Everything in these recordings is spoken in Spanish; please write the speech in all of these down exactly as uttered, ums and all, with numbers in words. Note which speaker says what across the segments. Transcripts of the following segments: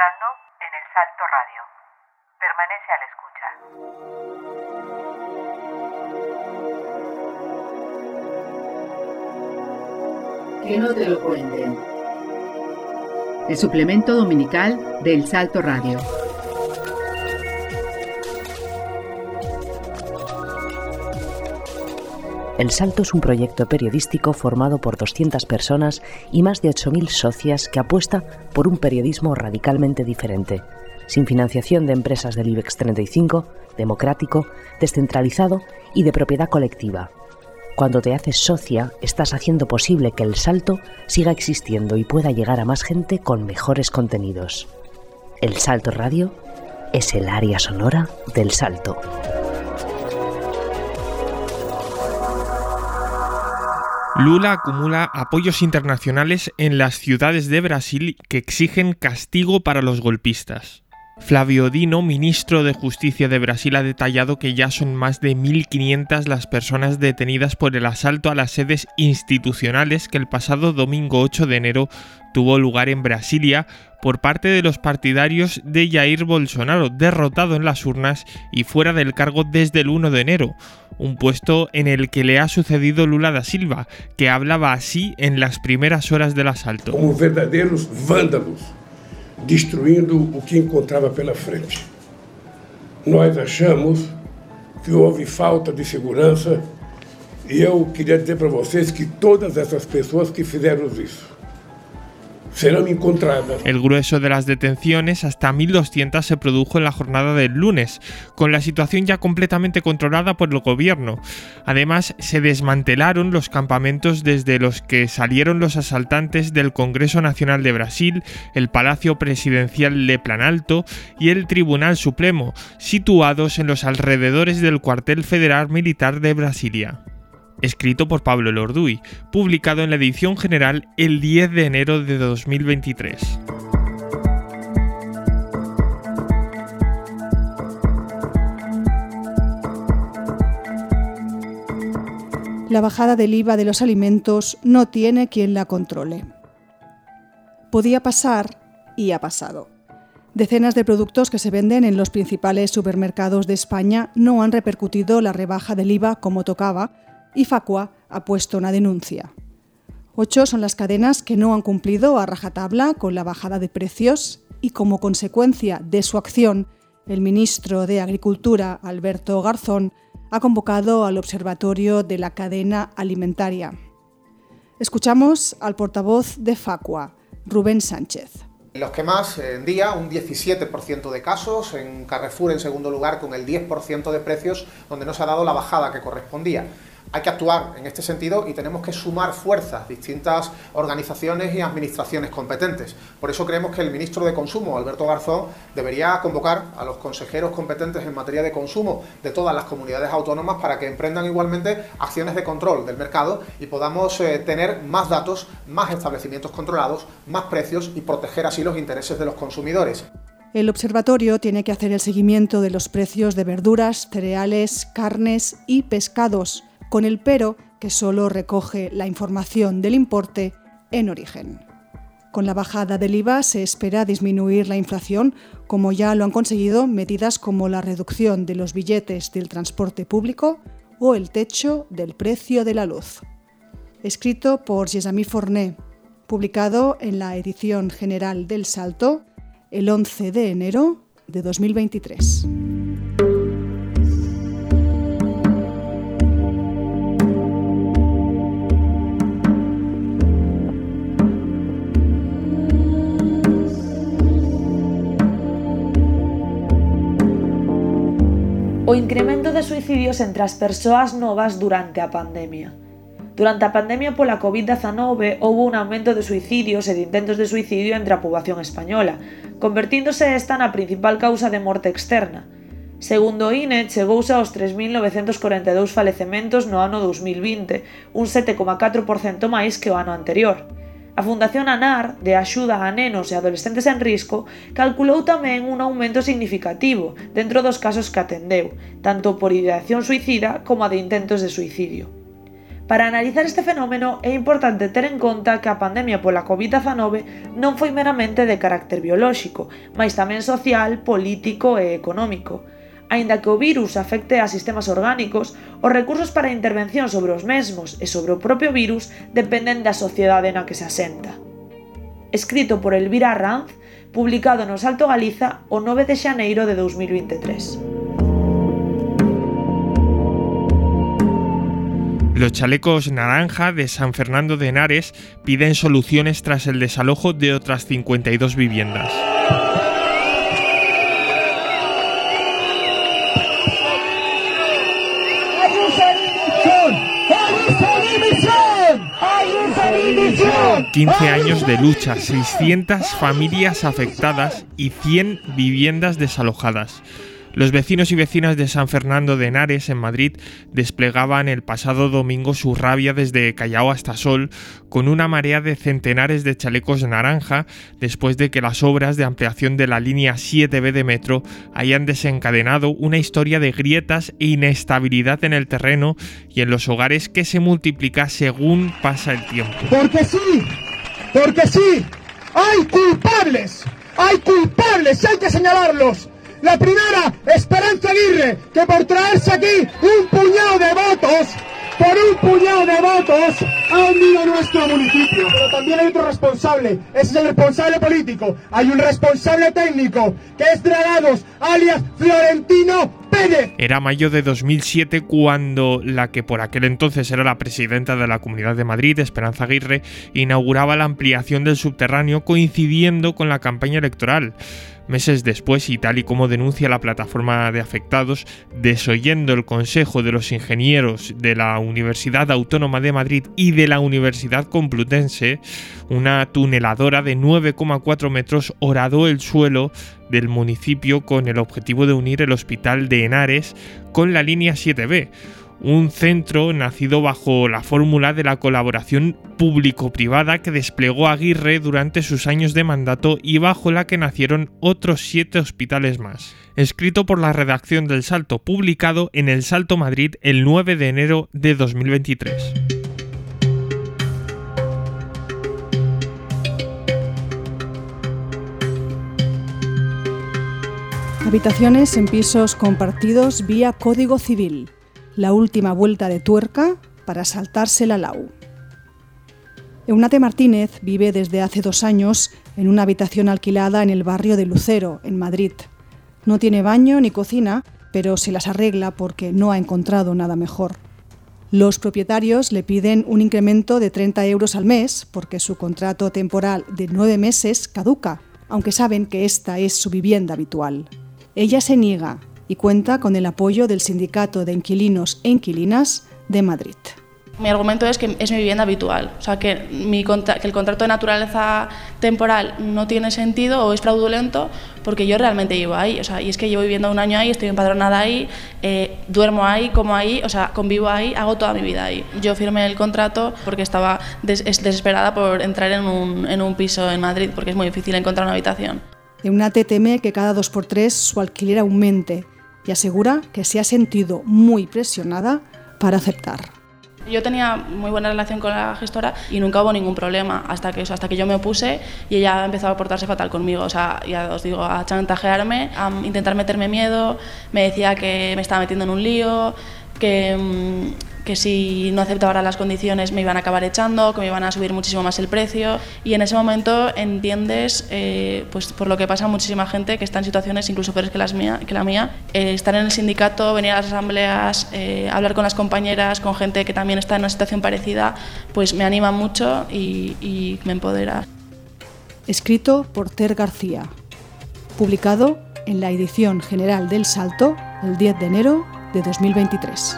Speaker 1: entrando en El Salto Radio. Permanece a la escucha.
Speaker 2: Que no te lo cuenten. El suplemento dominical de El Salto Radio.
Speaker 3: El Salto es un proyecto periodístico formado por doscientas personas y más de ocho mil socias que apuesta por un periodismo radicalmente diferente, sin financiación de empresas del IBEX treinta y cinco, democrático, descentralizado y de propiedad colectiva. Cuando te haces socia, estás haciendo posible que El Salto siga existiendo y pueda llegar a más gente con mejores contenidos. El Salto Radio es el área sonora del Salto.
Speaker 4: Lula acumula apoyos internacionales en las ciudades de Brasil que exigen castigo para los golpistas. Flávio Dino, ministro de Justicia de Brasil, ha detallado que ya son más de mil quinientas las personas detenidas por el asalto a las sedes institucionales que el pasado domingo ocho de enero tuvo lugar en Brasilia por parte de los partidarios de Jair Bolsonaro, derrotado en las urnas y fuera del cargo desde el uno de enero, un puesto en el que le ha sucedido Lula da Silva, que hablaba así en las primeras horas del asalto.
Speaker 5: Como verdadeiros vándalos, destruindo o que encontrava pela frente. Nós achamos que houve falta de segurança e eu queria dizer para vocês que todas essas pessoas que fizeram isso serán encontradas.
Speaker 4: El grueso de las detenciones, hasta mil doscientas, se produjo en la jornada del lunes, con la situación ya completamente controlada por el gobierno. Además, se desmantelaron los campamentos desde los que salieron los asaltantes del Congreso Nacional de Brasil, el Palacio Presidencial de Planalto y el Tribunal Supremo, situados en los alrededores del cuartel federal militar de Brasilia. Escrito por Pablo Lorduy, publicado en la edición general el diez de enero de dos mil veintitrés.
Speaker 6: La bajada del I V A de los alimentos no tiene quien la controle. Podía pasar y ha pasado. Decenas de productos que se venden en los principales supermercados de España no han repercutido la rebaja del I V A como tocaba, y Facua ha puesto una denuncia. Ocho son las cadenas que no han cumplido a rajatabla con la bajada de precios y, como consecuencia de su acción, el ministro de Agricultura, Alberto Garzón, ha convocado al Observatorio de la Cadena Alimentaria. Escuchamos al portavoz de Facua, Rubén Sánchez.
Speaker 7: Los que más, en día, un diecisiete por ciento de casos, en Carrefour en segundo lugar con el diez por ciento de precios donde no se ha dado la bajada que correspondía. Hay que actuar en este sentido y tenemos que sumar fuerzas, distintas organizaciones y administraciones competentes. Por eso creemos que el ministro de Consumo, Alberto Garzón, debería convocar a los consejeros competentes en materia de consumo de todas las comunidades autónomas para que emprendan igualmente acciones de control del mercado y podamos eh, tener más datos, más establecimientos controlados, más precios y proteger así los intereses de los consumidores.
Speaker 6: El observatorio tiene que hacer el seguimiento de los precios de verduras, cereales, carnes y pescados, con el pero que solo recoge la información del importe en origen. Con la bajada del I V A se espera disminuir la inflación, como ya lo han conseguido medidas como la reducción de los billetes del transporte público o el techo del precio de la luz. Escrito por Jesami Forné, publicado en la edición general del Salto el once de enero de dos mil veintitrés.
Speaker 8: O incremento de suicidios entre as persoas novas durante a pandemia. Durante a pandemia pola covid dezanove houve un aumento de suicidios e de intentos de suicidio entre a poboación española, convertíndose esta na principal causa de morte externa. Segundo o I N E, chegouse aos tres mil novecentos corenta e dous falecementos no ano dous mil vinte, un sete coma catro por cento máis que o ano anterior. A Fundación ANAR, de axuda a nenos e adolescentes en risco, calculou tamén un aumento significativo dentro dos casos que atendeu, tanto por ideación suicida como a de intentos de suicidio. Para analizar este fenómeno é importante ter en conta que a pandemia pola covid dezanove non foi meramente de carácter biolóxico, mais tamén social, político e económico. Aínda que o virus afecte a sistemas orgánicos, os recursos para a intervención sobre os mesmos e sobre o propio virus dependen da sociedade na que se asenta. Escrito por Elvira Arranz, publicado no Salto Galiza o nove de xaneiro de dous mil veintitrés.
Speaker 4: Los chalecos naranja de San Fernando de Henares piden soluciones tras el desalojo de otras cincuenta y dos viviendas. quince años de lucha, seiscientas familias afectadas y cien viviendas desalojadas. Los vecinos y vecinas de San Fernando de Henares, en Madrid, desplegaban el pasado domingo su rabia desde Callao hasta Sol, con una marea de centenares de chalecos naranja, después de que las obras de ampliación de la línea siete be de metro hayan desencadenado una historia de grietas e inestabilidad en el terreno y en los hogares que se multiplica según pasa el tiempo.
Speaker 9: Porque sí, porque sí, hay culpables, hay culpables, hay que señalarlos. La primera, Esperanza Aguirre, que por traerse aquí un puñado de votos, por un puñado de votos, ha hundido nuestro municipio. Pero también hay otro responsable, ese es el responsable político. Hay un responsable técnico, que es Dragados, alias Florentino Pérez.
Speaker 4: Era mayo de dos mil siete cuando la que por aquel entonces era la presidenta de la Comunidad de Madrid, Esperanza Aguirre, inauguraba la ampliación del subterráneo coincidiendo con la campaña electoral. Meses después, y tal y como denuncia la plataforma de afectados, desoyendo el consejo de los ingenieros de la Universidad Autónoma de Madrid y de la Universidad Complutense, una tuneladora de nueve coma cuatro metros horadó el suelo del municipio con el objetivo de unir el Hospital de Henares con la línea siete be, un centro nacido bajo la fórmula de la colaboración público-privada que desplegó Aguirre durante sus años de mandato y bajo la que nacieron otros siete hospitales más. Escrito por la redacción del Salto, publicado en El Salto Madrid el nueve de enero de dos mil veintitrés.
Speaker 6: Habitaciones en pisos compartidos vía Código Civil. La última vuelta de tuerca para saltarse la lau. Eunate Martínez vive desde hace dos años en una habitación alquilada en el barrio de Lucero, en Madrid. No tiene baño ni cocina, pero se las arregla porque no ha encontrado nada mejor. Los propietarios le piden un incremento de treinta euros al mes porque su contrato temporal de nueve meses caduca, aunque saben que esta es su vivienda habitual. Ella se niega y cuenta con el apoyo del Sindicato de Inquilinos e Inquilinas de Madrid.
Speaker 10: Mi argumento es que es mi vivienda habitual, o sea que, mi contra- que el contrato de naturaleza temporal no tiene sentido o es fraudulento porque yo realmente vivo ahí, o sea, y es que llevo viviendo un año ahí, estoy empadronada ahí, eh, duermo ahí, como ahí, o sea, convivo ahí, hago toda mi vida ahí. Yo firmé el contrato porque estaba des- desesperada por entrar en un, en un piso en Madrid porque es muy difícil encontrar una habitación.
Speaker 6: Eunate teme que cada dos por tres su alquiler aumente y asegura que se ha sentido muy presionada para aceptar.
Speaker 10: Yo tenía muy buena relación con la gestora y nunca hubo ningún problema hasta que, hasta que yo me opuse y ella empezó a portarse fatal conmigo, o sea, ya os digo, a chantajearme, a intentar meterme miedo, me decía que me estaba metiendo en un lío, que, que si no aceptaba las condiciones me iban a acabar echando, que me iban a subir muchísimo más el precio y en ese momento entiendes, eh, pues por lo que pasa a muchísima gente que está en situaciones incluso peores que, las mía, que la mía, eh, estar en el sindicato, venir a las asambleas, eh, hablar con las compañeras, con gente que también está en una situación parecida, pues me anima mucho y, y me empodera.
Speaker 6: Escrito por Ter García, publicado en la edición general del Salto el diez de enero de dos mil veintitrés.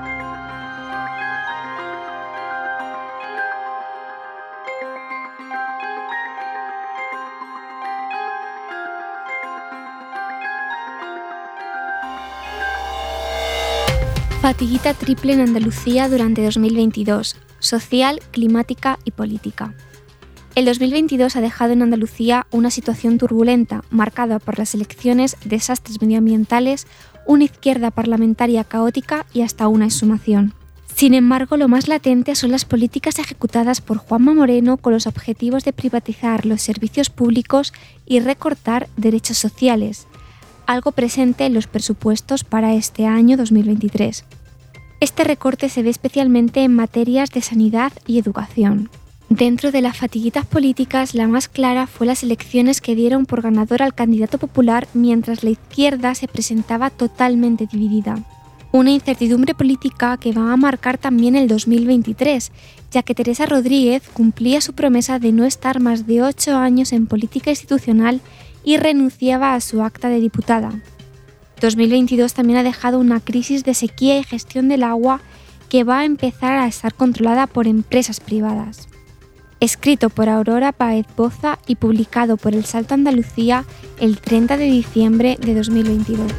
Speaker 11: Fatiguita triple en Andalucía durante dos mil veintidós, social, climática y política. El dos mil veintidós ha dejado en Andalucía una situación turbulenta, marcada por las elecciones, desastres medioambientales, una izquierda parlamentaria caótica y hasta una exhumación. Sin embargo, lo más latente son las políticas ejecutadas por Juanma Moreno con los objetivos de privatizar los servicios públicos y recortar derechos sociales, algo presente en los presupuestos para este año dos mil veintitrés. Este recorte se ve especialmente en materias de sanidad y educación. Dentro de las fatiguitas políticas, la más clara fue las elecciones que dieron por ganador al candidato popular mientras la izquierda se presentaba totalmente dividida. Una incertidumbre política que va a marcar también el dos mil veintitrés, ya que Teresa Rodríguez cumplía su promesa de no estar más de ocho años en política institucional y renunciaba a su acta de diputada. dos mil veintidós también ha dejado una crisis de sequía y gestión del agua que va a empezar a estar controlada por empresas privadas. Escrito por Aurora Páez Boza y publicado por El Salto Andalucía el treinta de diciembre de dos mil veintidós.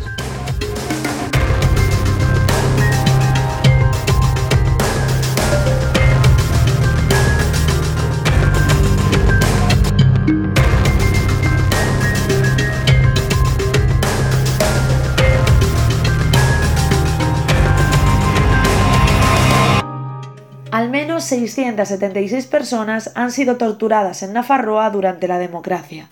Speaker 8: Al menos seiscientas setenta y seis personas han sido torturadas en Nafarroa durante la democracia.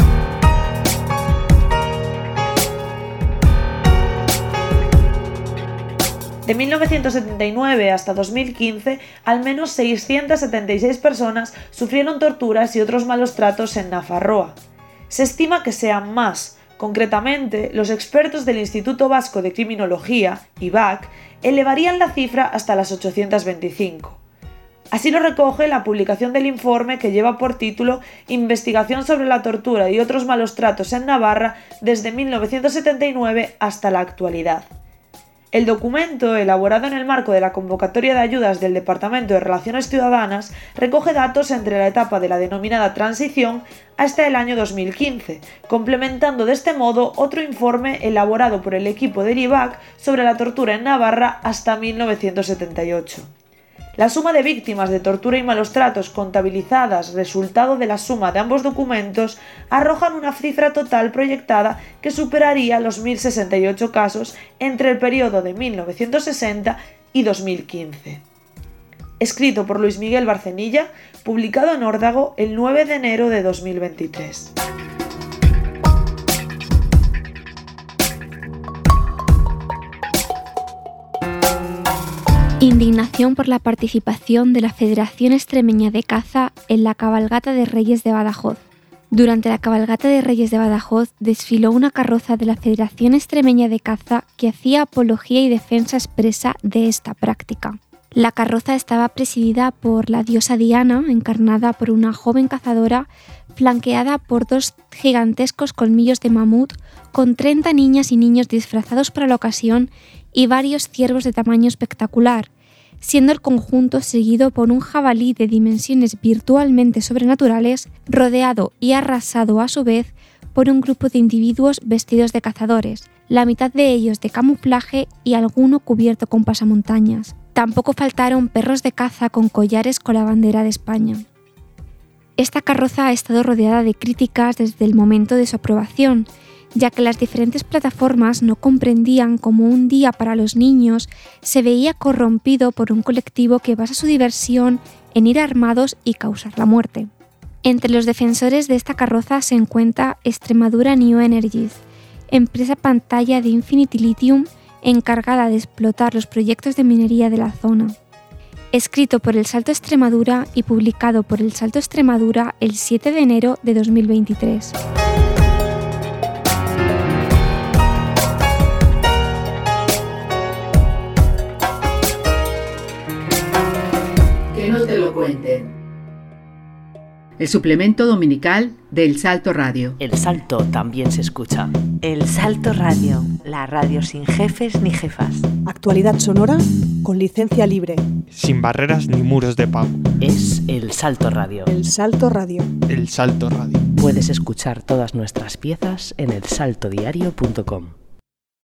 Speaker 8: De mil novecientos setenta y nueve hasta dos mil quince, al menos seiscientas setenta y seis personas sufrieron torturas y otros malos tratos en Nafarroa. Se estima que sean más. Concretamente, los expertos del Instituto Vasco de Criminología, I V A C, elevarían la cifra hasta las ochocientas veinticinco. Así lo recoge la publicación del informe que lleva por título Investigación sobre la tortura y otros malos tratos en Navarra desde mil novecientos setenta y nueve hasta la actualidad. El documento, elaborado en el marco de la convocatoria de ayudas del Departamento de Relaciones Ciudadanas, recoge datos entre la etapa de la denominada transición hasta el año dos mil quince, complementando de este modo otro informe elaborado por el equipo del I V A C sobre la tortura en Navarra hasta mil novecientos setenta y ocho. La suma de víctimas de tortura y malos tratos contabilizadas, resultado de la suma de ambos documentos, arrojan una cifra total proyectada que superaría los mil sesenta y ocho casos entre el periodo de mil novecientos sesenta y dos mil quince. Escrito por Luis Miguel Barcenilla, publicado en Órdago el nueve de enero de dos mil veintitrés.
Speaker 11: Indignación por la participación de la Federación Extremeña de Caza en la Cabalgata de Reyes de Badajoz. Durante la Cabalgata de Reyes de Badajoz desfiló una carroza de la Federación Extremeña de Caza que hacía apología y defensa expresa de esta práctica. La carroza estaba presidida por la diosa Diana, encarnada por una joven cazadora, flanqueada por dos gigantescos colmillos de mamut, con treinta niñas y niños disfrazados para la ocasión y varios ciervos de tamaño espectacular, siendo el conjunto seguido por un jabalí de dimensiones virtualmente sobrenaturales, rodeado y arrasado a su vez por un grupo de individuos vestidos de cazadores, la mitad de ellos de camuflaje y alguno cubierto con pasamontañas. Tampoco faltaron perros de caza con collares con la bandera de España. Esta carroza ha estado rodeada de críticas desde el momento de su aprobación, ya que las diferentes plataformas no comprendían cómo un día para los niños se veía corrompido por un colectivo que basa su diversión en ir armados y causar la muerte. Entre los defensores de esta carroza se encuentra Extremadura New Energies, empresa pantalla de Infinity Lithium encargada de explotar los proyectos de minería de la zona. Escrito por El Salto Extremadura y publicado por El Salto Extremadura el siete de enero de dos mil veintitrés.
Speaker 2: Que no te lo cuenten. El suplemento dominical de El Salto Radio.
Speaker 3: El Salto también se escucha.
Speaker 12: El Salto Radio, la radio sin jefes ni jefas.
Speaker 6: Actualidad sonora con licencia libre.
Speaker 4: Sin barreras ni muros de pago.
Speaker 3: Es El Salto Radio.
Speaker 6: El Salto Radio.
Speaker 4: El Salto Radio.
Speaker 3: Puedes escuchar todas nuestras piezas en el salto diario punto com.